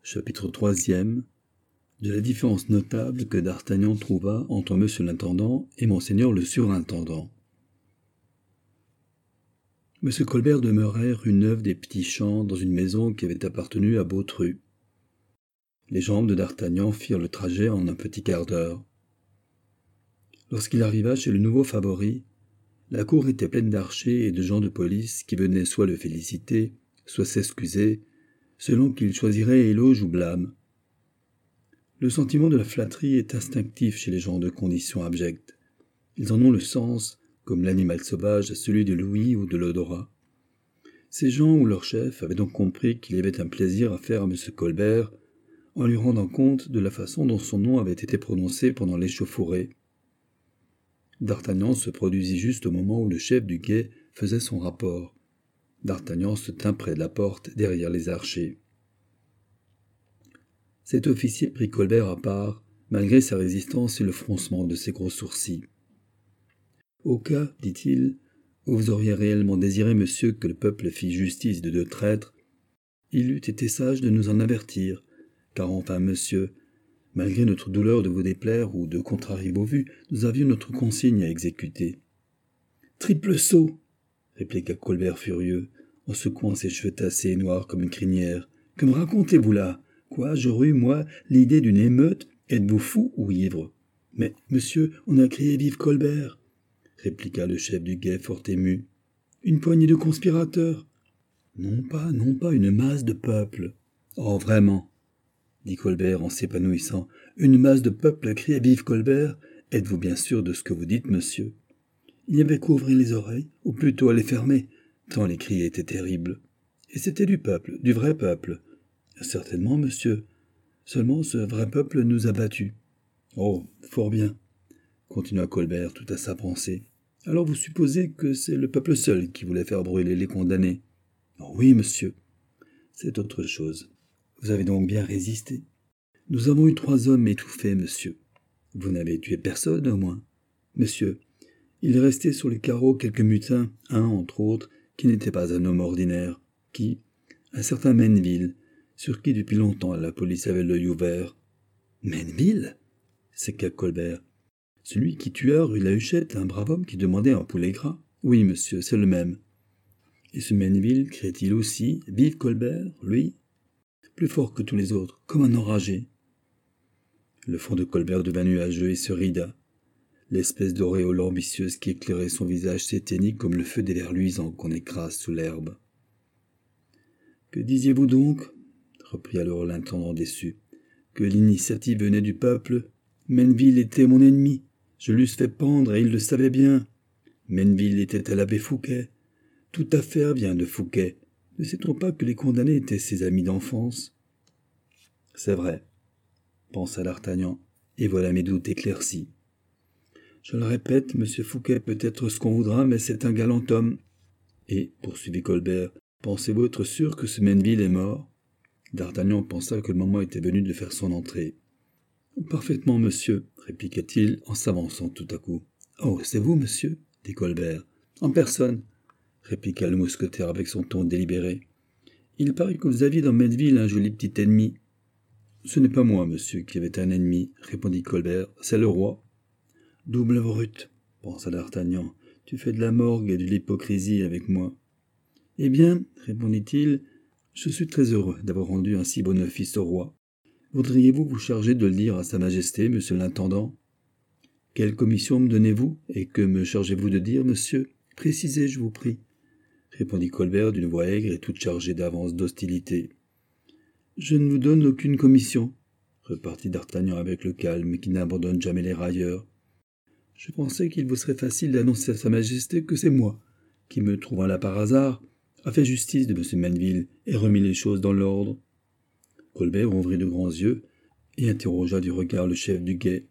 Chapitre 3e. De la différence notable que d'Artagnan trouva entre monsieur l'intendant et monseigneur le surintendant. Monsieur Colbert demeurait rue Neuve des Petits Champs, dans une maison qui avait appartenu à Bautru. Les jambes de d'Artagnan firent le trajet en un petit quart d'heure. Lorsqu'il arriva chez le nouveau favori, la cour était pleine d'archers et de gens de police qui venaient soit le féliciter, soit s'excuser, selon qu'il choisirait éloge ou blâme. Le sentiment de la flatterie est instinctif chez les gens de condition abjecte. Ils en ont le sens, comme l'animal sauvage a celui de l'ouïe ou de l'odorat. Ces gens ou leurs chefs avaient donc compris qu'il y avait un plaisir à faire à M. Colbert, en lui rendant compte de la façon dont son nom avait été prononcé pendant l'échauffourée. D'Artagnan se produisit juste au moment où le chef du guet faisait son rapport. D'Artagnan se tint près de la porte, derrière les archers. Cet officier prit Colbert à part, malgré sa résistance et le froncement de ses gros sourcils. « Au cas, dit-il, où vous auriez réellement désiré, monsieur, que le peuple fît justice de deux traîtres, il eût été sage de nous en avertir, car enfin, monsieur, malgré notre douleur de vous déplaire ou de contrarier vos vues, nous avions notre consigne à exécuter. »« Triple sot !» répliqua Colbert furieux, en secouant ses cheveux tassés et noirs comme une crinière. « Que me racontez-vous là ? Quoi, j'aurais eu, moi, l'idée d'une émeute? Êtes-vous fou ou ivre ?»« Mais, monsieur, on a crié vive Colbert !» répliqua le chef du guet fort ému. « Une poignée de conspirateurs !»« Non pas, une masse de peuple. »« Oh, vraiment !» dit Colbert en s'épanouissant. « Une masse de peuple criait vive Colbert. Êtes-vous bien sûr de ce que vous dites, monsieur ? Il n'y avait qu'à ouvrir les oreilles, ou plutôt à les fermer, tant les cris étaient terribles. Et c'était du peuple, du vrai peuple. Certainement, monsieur. Seulement ce vrai peuple nous a battus. »« Oh, fort bien, » continua Colbert tout à sa pensée. « Alors vous supposez que c'est le peuple seul qui voulait faire brûler les condamnés ? » ?»« Oh oui, monsieur. C'est autre chose. Vous avez donc bien résisté. Nous avons eu 3 hommes étouffés, monsieur. Vous n'avez tué personne, au moins. Monsieur, il restait sur les carreaux quelques mutins, un, entre autres, qui n'était pas un homme ordinaire, qui, un certain Menneville, sur qui depuis longtemps la police avait l'œil ouvert. « Menneville » s'écria Colbert. « Celui qui tua rue la Huchette un brave homme qui demandait un poulet gras. Oui, monsieur, c'est le même. Et ce Menneville criait-il aussi, vive Colbert, lui ? Plus fort que tous les autres, comme un enragé. » Le front de Colbert devint nuageux et se rida. L'espèce d'auréole ambitieuse qui éclairait son visage s'éteignit comme le feu des vers luisants qu'on écrase sous l'herbe. « Que disiez-vous donc ? » reprit alors l'intendant déçu. « Que l'initiative venait du peuple ? Menneville était mon ennemi. Je l'eusse fait pendre et il le savait bien. Menneville était à l'abbé Fouquet. Toute affaire vient de Fouquet. Ne sait-on pas que les condamnés étaient ses amis d'enfance ? » « C'est vrai, » pensa d'Artagnan, et voilà mes doutes éclaircis. « Je le répète, monsieur Fouquet peut être ce qu'on voudra, mais c'est un galant homme. » Et, poursuivit Colbert, « pensez-vous être sûr que ce Menneville est mort ?» D'Artagnan pensa que le moment était venu de faire son entrée. « Parfaitement, monsieur, » répliqua-t-il en s'avançant tout à coup. « Oh, c'est vous, monsieur ?» dit Colbert. « En personne, » répliqua le mousquetaire avec son ton délibéré. « Il paraît que vous aviez dans Menneville un joli petit ennemi. »« Ce n'est pas moi, monsieur, qui avait un ennemi, » répondit Colbert, « c'est le roi. »« Double brute, » pensa d'Artagnan, « tu fais de la morgue et de l'hypocrisie avec moi. »« Eh bien, » répondit-il, « je suis très heureux d'avoir rendu un si bon office au roi. Voudriez-vous vous charger de le dire à sa majesté, monsieur l'intendant ? » « Quelle commission me donnez-vous, et que me chargez-vous de dire, monsieur ? Précisez, je vous prie, » répondit Colbert d'une voix aigre et toute chargée d'avance d'hostilité. « Je ne vous donne aucune commission, » repartit d'Artagnan avec le calme qui n'abandonne jamais les railleurs. « Je pensais qu'il vous serait facile d'annoncer à sa majesté que c'est moi, qui, me trouvant là par hasard, a fait justice de M. Menneville et remis les choses dans l'ordre. » Colbert ouvrit de grands yeux et interrogea du regard le chef du guet.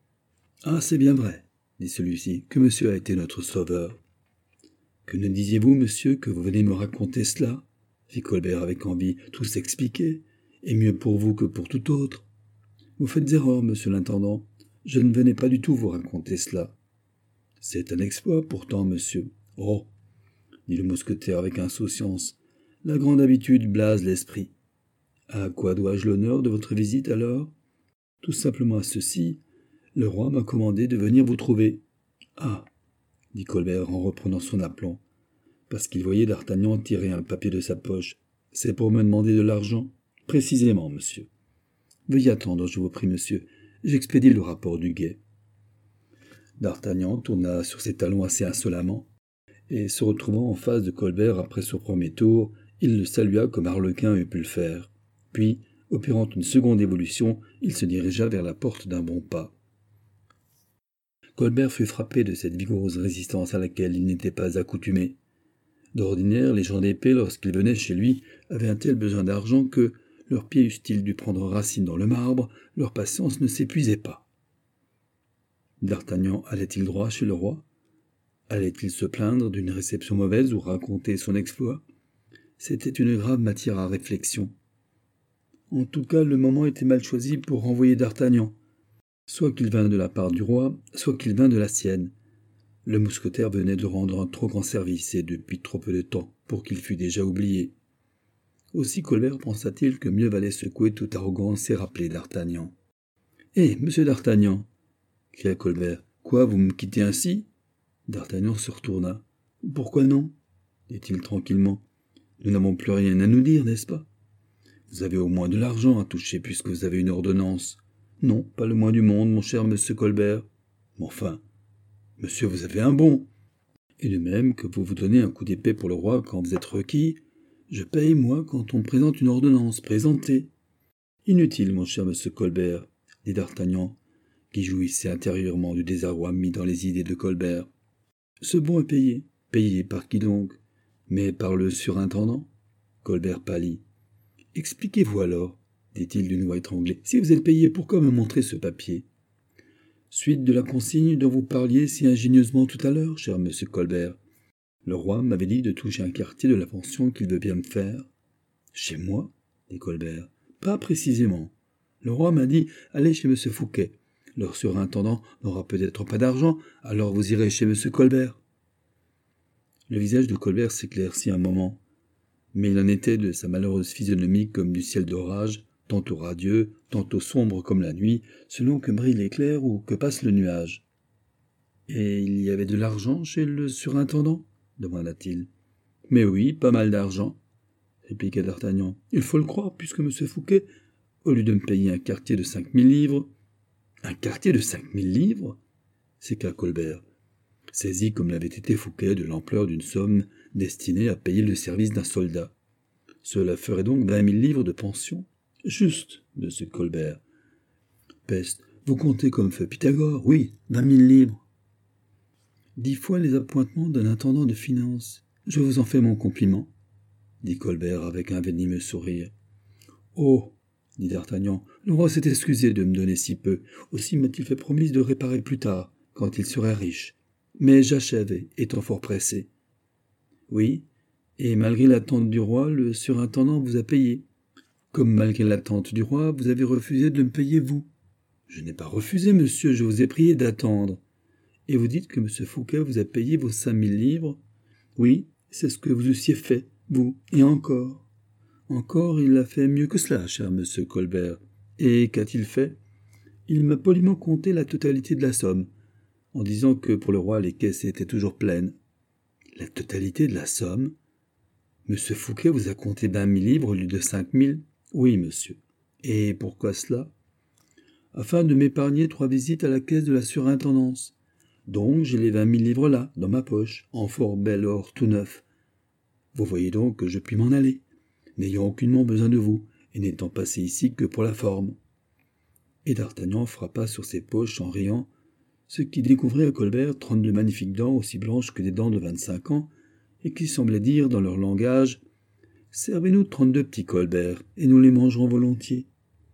« Ah, c'est bien vrai, » dit celui-ci, « que monsieur a été notre sauveur. »« Que ne disiez-vous, monsieur, que vous venez me raconter cela ?» fit Colbert avec envie. « Tout s'expliquer, et mieux pour vous que pour tout autre. »« Vous faites erreur, monsieur l'intendant. Je ne venais pas du tout vous raconter cela. »« C'est un exploit, pourtant, monsieur. »« Oh !» dit le mousquetaire avec insouciance. « La grande habitude blase l'esprit. » À quoi dois-je l'honneur de votre visite alors ? Tout simplement à ceci. Le roi m'a commandé de venir vous trouver. Ah, dit Colbert en reprenant son aplomb, parce qu'il voyait d'Artagnan tirer un papier de sa poche. C'est pour me demander de l'argent ? Précisément, monsieur. Veuillez attendre, je vous prie, monsieur. J'expédie le rapport du guet. D'Artagnan tourna sur ses talons assez insolemment, et se retrouvant en face de Colbert après son premier tour, il le salua comme Arlequin eût pu le faire. Puis, opérant une seconde évolution, il se dirigea vers la porte d'un bon pas. Colbert fut frappé de cette vigoureuse résistance à laquelle il n'était pas accoutumé. D'ordinaire, les gens d'épée, lorsqu'ils venaient chez lui, avaient un tel besoin d'argent que, leurs pieds eussent-ils dû prendre racine dans le marbre, leur patience ne s'épuisait pas. D'Artagnan allait-il droit chez le roi ? Allait-il se plaindre d'une réception mauvaise ou raconter son exploit ? C'était une grave matière à réflexion. En tout cas, le moment était mal choisi pour renvoyer d'Artagnan, soit qu'il vînt de la part du roi, soit qu'il vînt de la sienne. Le mousquetaire venait de rendre un trop grand service, et depuis trop peu de temps, pour qu'il fût déjà oublié. Aussi Colbert pensa-t-il que mieux valait secouer toute arrogance et rappeler d'Artagnan. « Hé, monsieur d'Artagnan !» cria Colbert. « Quoi, vous me quittez ainsi ?» D'Artagnan se retourna. « Pourquoi non ?» dit-il tranquillement. « Nous n'avons plus rien à nous dire, n'est-ce pas ? Vous avez au moins de l'argent à toucher puisque vous avez une ordonnance. Non, pas le moins du monde, mon cher monsieur Colbert. Mais enfin, monsieur, vous avez un bon. Et de même que vous vous donnez un coup d'épée pour le roi quand vous êtes requis, je paye, moi, quand on me présente une ordonnance. Présentez. Inutile, mon cher monsieur Colbert, dit d'Artagnan, qui jouissait intérieurement du désarroi mis dans les idées de Colbert. Ce bon est payé. Payé par qui donc ? Mais par le surintendant ? Colbert pâlit. Expliquez-vous alors, dit-il d'une voix étranglée. Si vous êtes payé, pourquoi me montrer ce papier ? Suite de la consigne dont vous parliez si ingénieusement tout à l'heure, cher monsieur Colbert. Le roi m'avait dit de toucher un quartier de la pension qu'il veut bien me faire. Chez moi ? dit Colbert. Pas précisément. Le roi m'a dit, allez chez monsieur Fouquet. Leur surintendant n'aura peut-être pas d'argent, alors vous irez chez monsieur Colbert. Le visage de Colbert s'éclaircit un moment, mais il en était de sa malheureuse physionomie comme du ciel d'orage, tantôt radieux, tantôt sombre comme la nuit, selon que brille l'éclair ou que passe le nuage. « Et il y avait de l'argent chez le surintendant ?» demanda-t-il. « Mais oui, pas mal d'argent, » répliqua d'Artagnan. « Il faut le croire, puisque M. Fouquet, au lieu de me payer un quartier de 5000 livres... »« Un quartier de 5000 livres ?» s'écria Colbert, saisi comme l'avait été Fouquet de l'ampleur d'une somme destinée à payer le service d'un soldat. « Cela ferait donc 20 000 livres de pension ?»« Juste, monsieur Colbert. »« Peste, vous comptez comme fait Pythagore, oui, 20 000 livres. » 10 fois les appointements d'un intendant de finances. Je vous en fais mon compliment, dit Colbert avec un venimeux sourire. Oh, dit d'Artagnan, le roi s'est excusé de me donner si peu. Aussi m'a-t-il fait promise de réparer plus tard, quand il serait riche. Mais j'achève, étant fort pressé. Oui, et malgré l'attente du roi, le surintendant vous a payé. Comme malgré l'attente du roi, vous avez refusé de me payer vous. Je n'ai pas refusé, monsieur, je vous ai prié d'attendre. Et vous dites que M. Fouquet vous a payé vos 5000 livres ? Oui, c'est ce que vous eussiez fait, vous, et encore. Encore, il a fait mieux que cela, cher monsieur Colbert. Et qu'a-t-il fait ? Il m'a poliment compté la totalité de la somme, en disant que pour le roi les caisses étaient toujours pleines. La totalité de la somme ? M. Fouquet vous a compté 20 000 livres au lieu de 5000 ? Oui, monsieur. Et pourquoi cela ? Afin de m'épargner 3 visites à la caisse de la surintendance. Donc j'ai les 20 000 livres là, dans ma poche, en fort bel or tout neuf. Vous voyez donc que je puis m'en aller, n'ayant aucunement besoin de vous, et n'étant passé ici que pour la forme. Et d'Artagnan frappa sur ses poches en riant, ce qui découvrit à Colbert 32 magnifiques dents aussi blanches que des dents de 25 ans, et qui semblaient dire dans leur langage « Servez-nous 32 petits Colbert, et nous les mangerons volontiers. »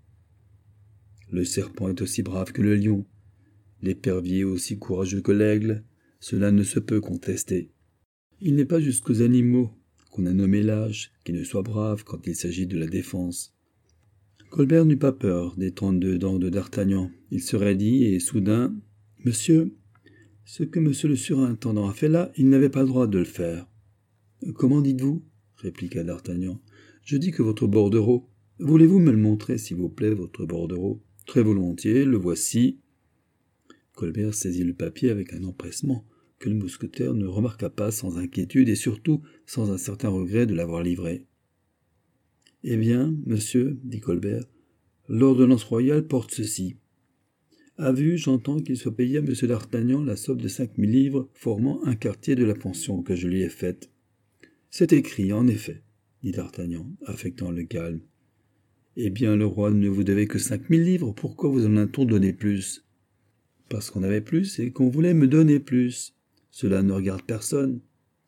Le serpent est aussi brave que le lion, l'épervier aussi courageux que l'aigle, cela ne se peut contester. Il n'est pas jusqu'aux animaux qu'on a nommés lâches qui ne soient braves quand il s'agit de la défense. Colbert n'eut pas peur des 32 dents de d'Artagnan. Il serait dit, et soudain, « Monsieur, ce que monsieur le surintendant a fait là, il n'avait pas le droit de le faire. »« Comment dites-vous ? » répliqua d'Artagnan. « Je dis que votre bordereau, Voulez-vous me le montrer, s'il vous plaît, votre bordereau? Très volontiers, le voici. Colbert saisit le papier avec un empressement que le mousquetaire ne remarqua pas sans inquiétude et surtout sans un certain regret de l'avoir livré. « Eh bien, monsieur, dit Colbert, l'ordonnance royale porte ceci. À vue, j'entends qu'il soit payé à M. d'Artagnan la somme de 5000 livres formant un quartier de la pension que je lui ai faite. C'est écrit, en effet, dit d'Artagnan, affectant le calme. Eh bien, le roi ne vous devait que 5000 livres, pourquoi vous en a-t-on donné plus? Parce qu'on avait plus et qu'on voulait me donner plus. Cela ne regarde personne.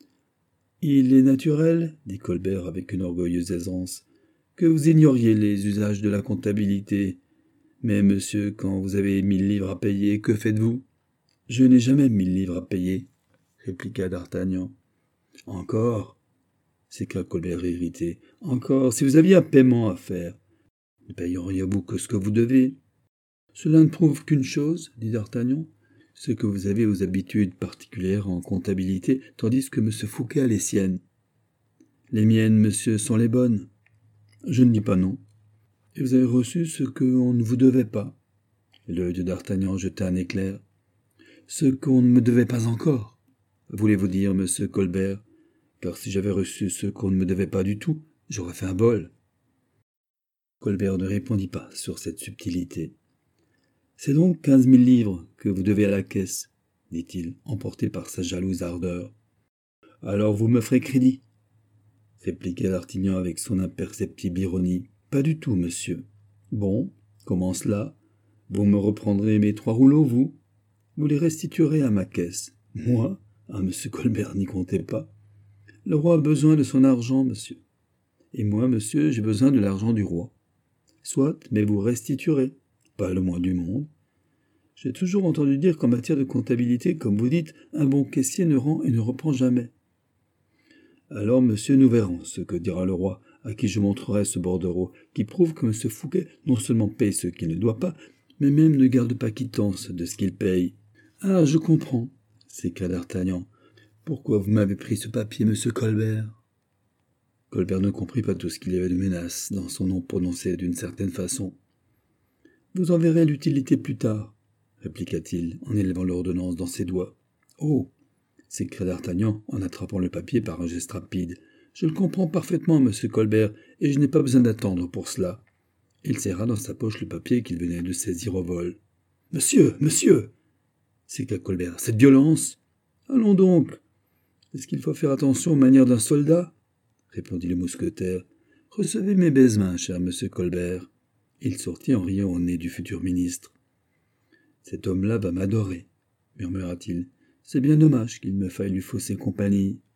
Il est naturel, dit Colbert avec une orgueilleuse aisance, que vous ignoriez les usages de la comptabilité. Mais, monsieur, quand vous avez 1000 livres à payer, que faites-vous? Je n'ai jamais 1000 livres à payer, répliqua d'Artagnan. Encore, s'écria Colbert irrité. Encore, si vous aviez un paiement à faire, ne payeriez-vous que ce que vous devez? Cela ne prouve qu'une chose, dit d'Artagnan, c'est que vous avez vos habitudes particulières en comptabilité, tandis que M. Fouquet a les siennes. Les miennes, monsieur, sont les bonnes. Je ne dis pas non. Et vous avez reçu ce qu'on ne vous devait pas. Et l'œil de d'Artagnan jeta un éclair. Ce qu'on ne me devait pas encore. Voulez-vous dire, monsieur Colbert, car si j'avais reçu ce qu'on ne me devait pas du tout, j'aurais fait un bol. Colbert ne répondit pas sur cette subtilité. C'est donc 15 000 livres que vous devez à la caisse, dit-il, emporté par sa jalouse ardeur. Alors vous me ferez crédit, répliqua d'Artagnan avec son imperceptible ironie. Pas du tout, monsieur. Bon, comment cela? Vous me reprendrez mes 3 rouleaux, vous? Vous les restituerez à ma caisse. Moi? Ah, monsieur Colbert n'y comptez pas. Le roi a besoin de son argent, monsieur. Et moi, monsieur, j'ai besoin de l'argent du roi. Soit, mais vous restituerez. Pas le moins du monde. J'ai toujours entendu dire qu'en matière de comptabilité, comme vous dites, un bon caissier ne rend et ne reprend jamais. Alors, monsieur, nous verrons ce que dira le roi, à qui je montrerai ce bordereau, qui prouve que M. Fouquet non seulement paye ce qu'il ne doit pas, mais même ne garde pas quittance de ce qu'il paye. Ah, je comprends, s'écria d'Artagnan. Pourquoi vous m'avez pris ce papier, monsieur Colbert? Colbert ne comprit pas tout ce qu'il y avait de menace dans son nom prononcé d'une certaine façon. Vous en verrez l'utilité plus tard, répliqua-t-il en élevant l'ordonnance dans ses doigts. Oh, s'écria d'Artagnan en attrapant le papier par un geste rapide. Je le comprends parfaitement, monsieur Colbert, et je n'ai pas besoin d'attendre pour cela. Il serra dans sa poche le papier qu'il venait de saisir au vol. Monsieur, monsieur, s'écria Colbert, cette violence. Allons donc. Est-ce qu'il faut faire attention aux manières d'un soldat? Répondit le mousquetaire. Recevez mes baise-mains, cher monsieur Colbert. Il sortit en riant au nez du futur ministre. Cet homme-là va m'adorer, murmura-t-il. C'est bien dommage qu'il me faille lui fausser compagnie.